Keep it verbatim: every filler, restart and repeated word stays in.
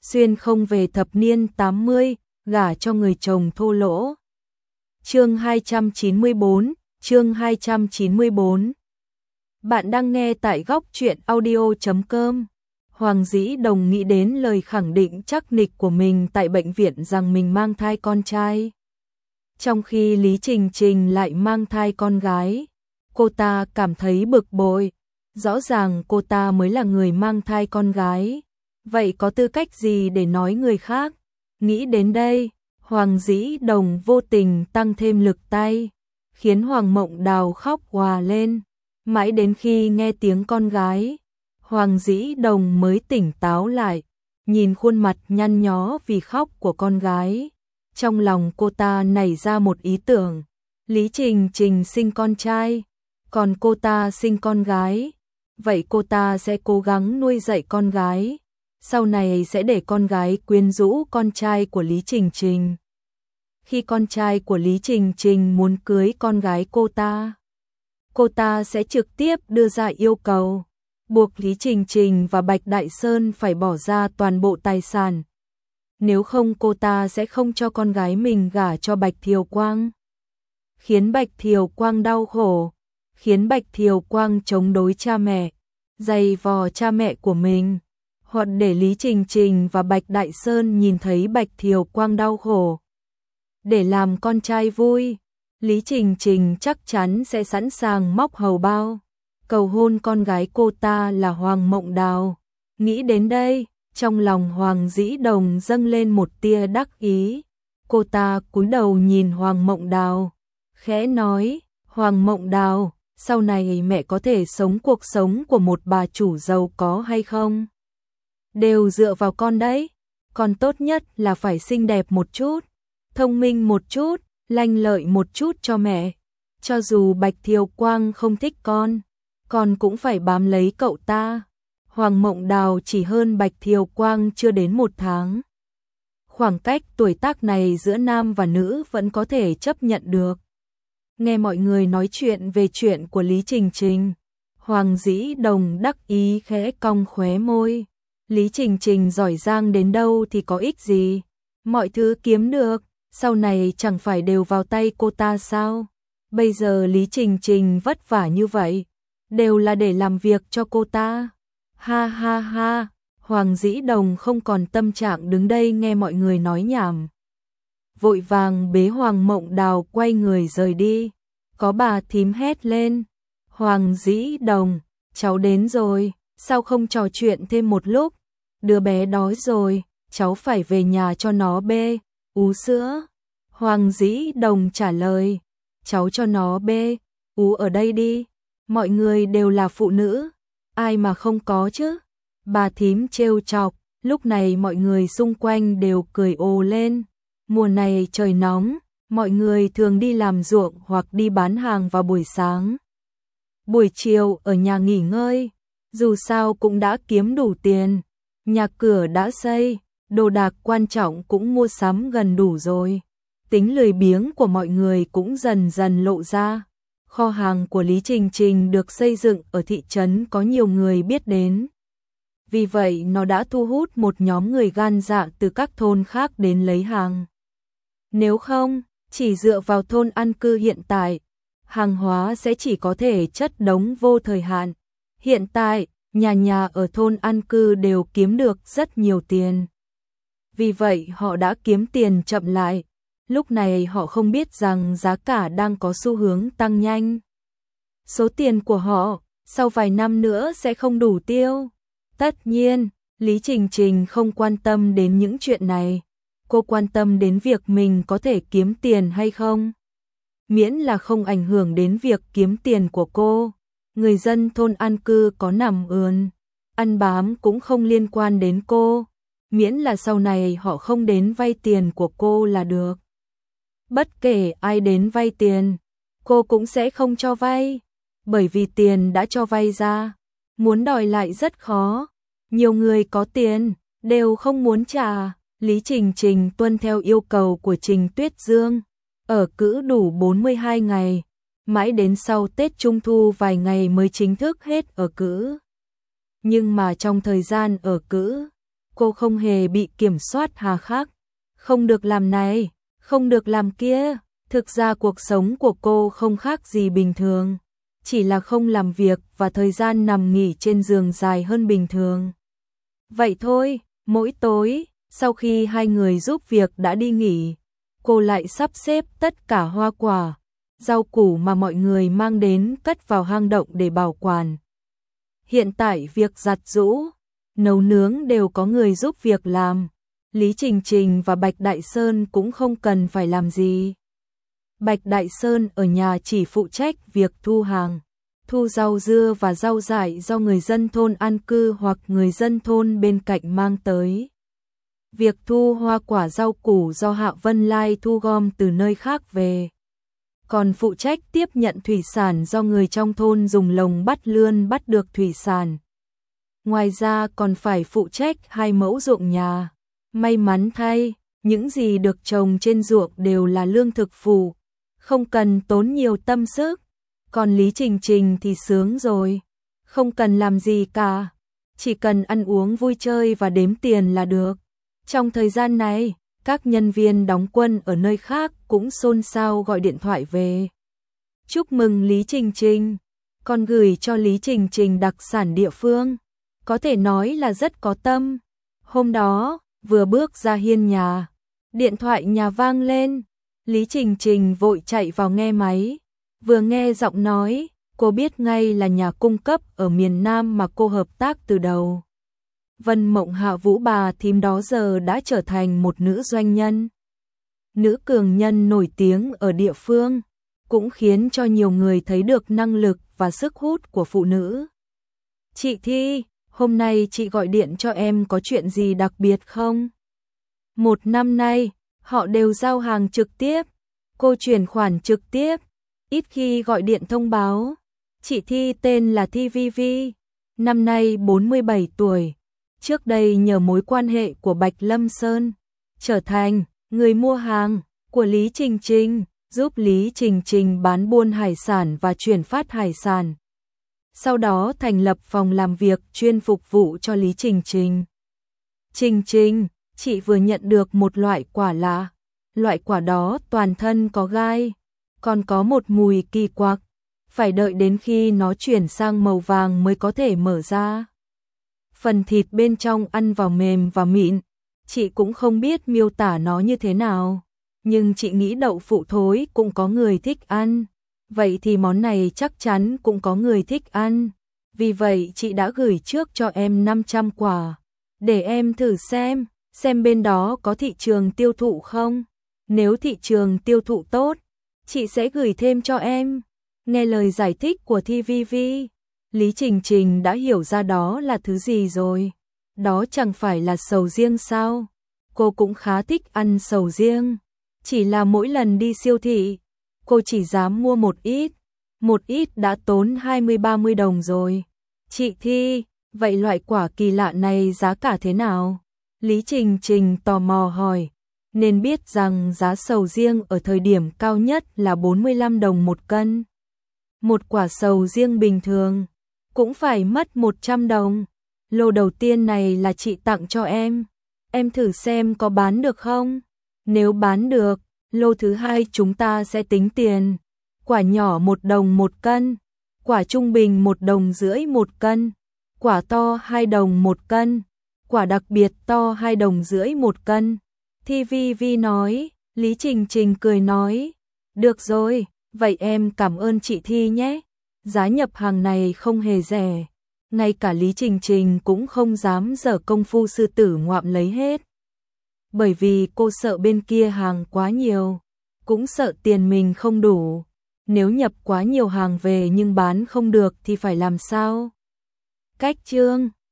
xuyên không về thập niên tám mươi, gả cho người chồng thô lỗ. Chương hai trăm chín mươi tư, chương hai trăm chín mươi tư. Bạn đang nghe tại góc truyện audio chấm com. Hoàng Dĩ Đồng nghĩ đến lời khẳng định chắc nịch của mình tại bệnh viện rằng mình mang thai con trai. Trong khi Lý Trình Trình lại mang thai con gái, cô ta cảm thấy bực bội. Rõ ràng cô ta mới là người mang thai con gái, vậy có tư cách gì để nói người khác? Nghĩ đến đây, Hoàng Dĩ Đồng vô tình tăng thêm lực tay, khiến Hoàng Mộng Đào khóc òa lên. Mãi đến khi nghe tiếng con gái, Hoàng Dĩ Đồng mới tỉnh táo lại, nhìn khuôn mặt nhăn nhó vì khóc của con gái. Trong lòng cô ta nảy ra một ý tưởng, Lý Trình Trình sinh con trai, còn cô ta sinh con gái. Vậy cô ta sẽ cố gắng nuôi dạy con gái, sau này sẽ để con gái quyến rũ con trai của Lý Trình Trình. Khi con trai của Lý Trình Trình muốn cưới con gái cô ta, cô ta sẽ trực tiếp đưa ra yêu cầu, buộc Lý Trình Trình và Bạch Đại Sơn phải bỏ ra toàn bộ tài sản. Nếu không cô ta sẽ không cho con gái mình gả cho Bạch Thiều Quang. Khiến Bạch Thiều Quang đau khổ, khiến Bạch Thiều Quang chống đối cha mẹ, giày vò cha mẹ của mình, hoặc để Lý Trình Trình và Bạch Đại Sơn nhìn thấy Bạch Thiều Quang đau khổ. Để làm con trai vui, Lý Trình Trình chắc chắn sẽ sẵn sàng móc hầu bao, cầu hôn con gái cô ta là Hoàng Mộng Đào. Nghĩ đến đây, trong lòng Hoàng Dĩ Đồng dâng lên một tia đắc ý. Cô ta cúi đầu nhìn Hoàng Mộng Đào, khẽ nói, Hoàng Mộng Đào, sau này mẹ có thể sống cuộc sống của một bà chủ giàu có hay không? Đều dựa vào con đấy. Con tốt nhất là phải xinh đẹp một chút, thông minh một chút, lanh lợi một chút cho mẹ. Cho dù Bạch Thiều Quang không thích con, con cũng phải bám lấy cậu ta. Hoàng Mộng Đào chỉ hơn Bạch Thiều Quang chưa đến một tháng. Khoảng cách tuổi tác này giữa nam và nữ vẫn có thể chấp nhận được. Nghe mọi người nói chuyện về chuyện của Lý Trình Trình, Hoàng Dĩ Đồng đắc ý khẽ cong khóe môi. Lý Trình Trình giỏi giang đến đâu thì có ích gì? Mọi thứ kiếm được, sau này chẳng phải đều vào tay cô ta sao? Bây giờ Lý Trình Trình vất vả như vậy, đều là để làm việc cho cô ta. Ha ha ha, Hoàng Dĩ Đồng không còn tâm trạng đứng đây nghe mọi người nói nhảm. Vội vàng bế Hoàng Mộng Đào quay người rời đi. Có bà thím hét lên, Hoàng Dĩ Đồng, cháu đến rồi, sao không trò chuyện thêm một lúc? Đứa bé đói rồi, cháu phải về nhà cho nó bê, ú sữa. Hoàng Dĩ Đồng trả lời, cháu cho nó bê, ú ở đây đi. Mọi người đều là phụ nữ, ai mà không có chứ? Bà thím trêu chọc. Lúc này mọi người xung quanh đều cười ồ lên. Mùa này trời nóng, mọi người thường đi làm ruộng hoặc đi bán hàng vào buổi sáng. Buổi chiều ở nhà nghỉ ngơi, dù sao cũng đã kiếm đủ tiền, nhà cửa đã xây, đồ đạc quan trọng cũng mua sắm gần đủ rồi. Tính lười biếng của mọi người cũng dần dần lộ ra. Kho hàng của Lý Trình Trình được xây dựng ở thị trấn có nhiều người biết đến. Vì vậy nó đã thu hút một nhóm người gan dạ từ các thôn khác đến lấy hàng. Nếu không, chỉ dựa vào thôn an cư hiện tại, hàng hóa sẽ chỉ có thể chất đống vô thời hạn. Hiện tại, nhà nhà ở thôn an cư đều kiếm được rất nhiều tiền. Vì vậy họ đã kiếm tiền chậm lại. Lúc này họ không biết rằng giá cả đang có xu hướng tăng nhanh. Số tiền của họ, sau vài năm nữa sẽ không đủ tiêu. Tất nhiên, Lý Trình Trình không quan tâm đến những chuyện này. Cô quan tâm đến việc mình có thể kiếm tiền hay không. Miễn là không ảnh hưởng đến việc kiếm tiền của cô. Người dân thôn an cư có nằm ườn, ăn bám cũng không liên quan đến cô. Miễn là sau này họ không đến vay tiền của cô là được. Bất kể ai đến vay tiền, cô cũng sẽ không cho vay. Bởi vì tiền đã cho vay ra, muốn đòi lại rất khó. Nhiều người có tiền, đều không muốn trả. Lý Trình Trình tuân theo yêu cầu của Trình Tuyết Dương, ở cữ đủ bốn mươi hai ngày, mãi đến sau Tết Trung Thu vài ngày mới chính thức hết ở cữ. Nhưng mà trong thời gian ở cữ, cô không hề bị kiểm soát hà khắc. Không được làm này, không được làm kia. Thực ra cuộc sống của cô không khác gì bình thường, chỉ là không làm việc và thời gian nằm nghỉ trên giường dài hơn bình thường. Vậy thôi, mỗi tối, sau khi hai người giúp việc đã đi nghỉ, cô lại sắp xếp tất cả hoa quả, rau củ mà mọi người mang đến cất vào hang động để bảo quản. Hiện tại việc giặt giũ, nấu nướng đều có người giúp việc làm. Lý Trình Trình và Bạch Đại Sơn cũng không cần phải làm gì. Bạch Đại Sơn ở nhà chỉ phụ trách việc thu hàng, thu rau dưa và rau dại do người dân thôn an cư hoặc người dân thôn bên cạnh mang tới. Việc thu hoa quả rau củ do Hạ Vân Lai thu gom từ nơi khác về. Còn phụ trách tiếp nhận thủy sản do người trong thôn dùng lồng bắt lươn bắt được thủy sản. Ngoài ra còn phải phụ trách hai mẫu ruộng nhà. May mắn thay, những gì được trồng trên ruộng đều là lương thực phụ, không cần tốn nhiều tâm sức. Còn Lý Trình Trình thì sướng rồi, không cần làm gì cả, chỉ cần ăn uống vui chơi và đếm tiền là được. Trong thời gian này, các nhân viên đóng quân ở nơi khác cũng xôn xao gọi điện thoại về. Chúc mừng Lý Trình Trình, còn gửi cho Lý Trình Trình đặc sản địa phương, có thể nói là rất có tâm. Hôm đó, vừa bước ra hiên nhà, điện thoại nhà vang lên, Lý Trình Trình vội chạy vào nghe máy, vừa nghe giọng nói, cô biết ngay là nhà cung cấp ở miền Nam mà cô hợp tác từ đầu. Vân Mộng Hạ Vũ bà thím đó giờ đã trở thành một nữ doanh nhân, nữ cường nhân nổi tiếng ở địa phương, cũng khiến cho nhiều người thấy được năng lực và sức hút của phụ nữ. Chị Thi, hôm nay chị gọi điện cho em có chuyện gì đặc biệt không? Một năm nay, họ đều giao hàng trực tiếp, cô chuyển khoản trực tiếp, ít khi gọi điện thông báo. Chị Thi tên là Thi Vi Vi, năm nay bốn mươi bảy tuổi. Trước đây nhờ mối quan hệ của Bạch Lâm Sơn, trở thành người mua hàng của Lý Trình Trình, giúp Lý Trình Trình bán buôn hải sản và chuyển phát hải sản. Sau đó thành lập phòng làm việc chuyên phục vụ cho Lý Trình Trình. Trình Trình, chị vừa nhận được một loại quả lạ. Loại quả đó toàn thân có gai, còn có một mùi kỳ quặc, phải đợi đến khi nó chuyển sang màu vàng mới có thể mở ra. Phần thịt bên trong ăn vào mềm và mịn, chị cũng không biết miêu tả nó như thế nào, nhưng chị nghĩ đậu phụ thối cũng có người thích ăn, vậy thì món này chắc chắn cũng có người thích ăn. Vì vậy chị đã gửi trước cho em năm trăm quả, để em thử xem, xem bên đó có thị trường tiêu thụ không. Nếu thị trường tiêu thụ tốt, chị sẽ gửi thêm cho em. Nghe lời giải thích của Thi Vi Vi, Lý Trình Trình đã hiểu ra đó là thứ gì rồi. Đó chẳng phải là sầu riêng sao? Cô cũng khá thích ăn sầu riêng. Chỉ là mỗi lần đi siêu thị, cô chỉ dám mua một ít. Một ít đã tốn hai mươi ba mươi đồng rồi. Chị Thi, vậy loại quả kỳ lạ này giá cả thế nào? Lý Trình Trình tò mò hỏi. Nên biết rằng giá sầu riêng ở thời điểm cao nhất là bốn mươi lăm đồng một cân. Một quả sầu riêng bình thường cũng phải mất một trăm đồng. Lô đầu tiên này là chị tặng cho em. Em thử xem có bán được không? Nếu bán được, lô thứ hai chúng ta sẽ tính tiền. Quả nhỏ một đồng một cân, quả trung bình một đồng rưỡi một cân, quả to hai đồng một cân, quả đặc biệt to hai đồng rưỡi một cân. Thi Vi Vi nói. Lý Trình Trình cười nói, được rồi, vậy em cảm ơn chị Thi nhé. Giá nhập hàng này không hề rẻ, ngay cả Lý Trình Trình cũng không dám dở công phu sư tử ngoạm lấy hết. Bởi vì cô sợ bên kia hàng quá nhiều, cũng sợ tiền mình không đủ. Nếu nhập quá nhiều hàng về nhưng bán không được thì phải làm sao? Cách chương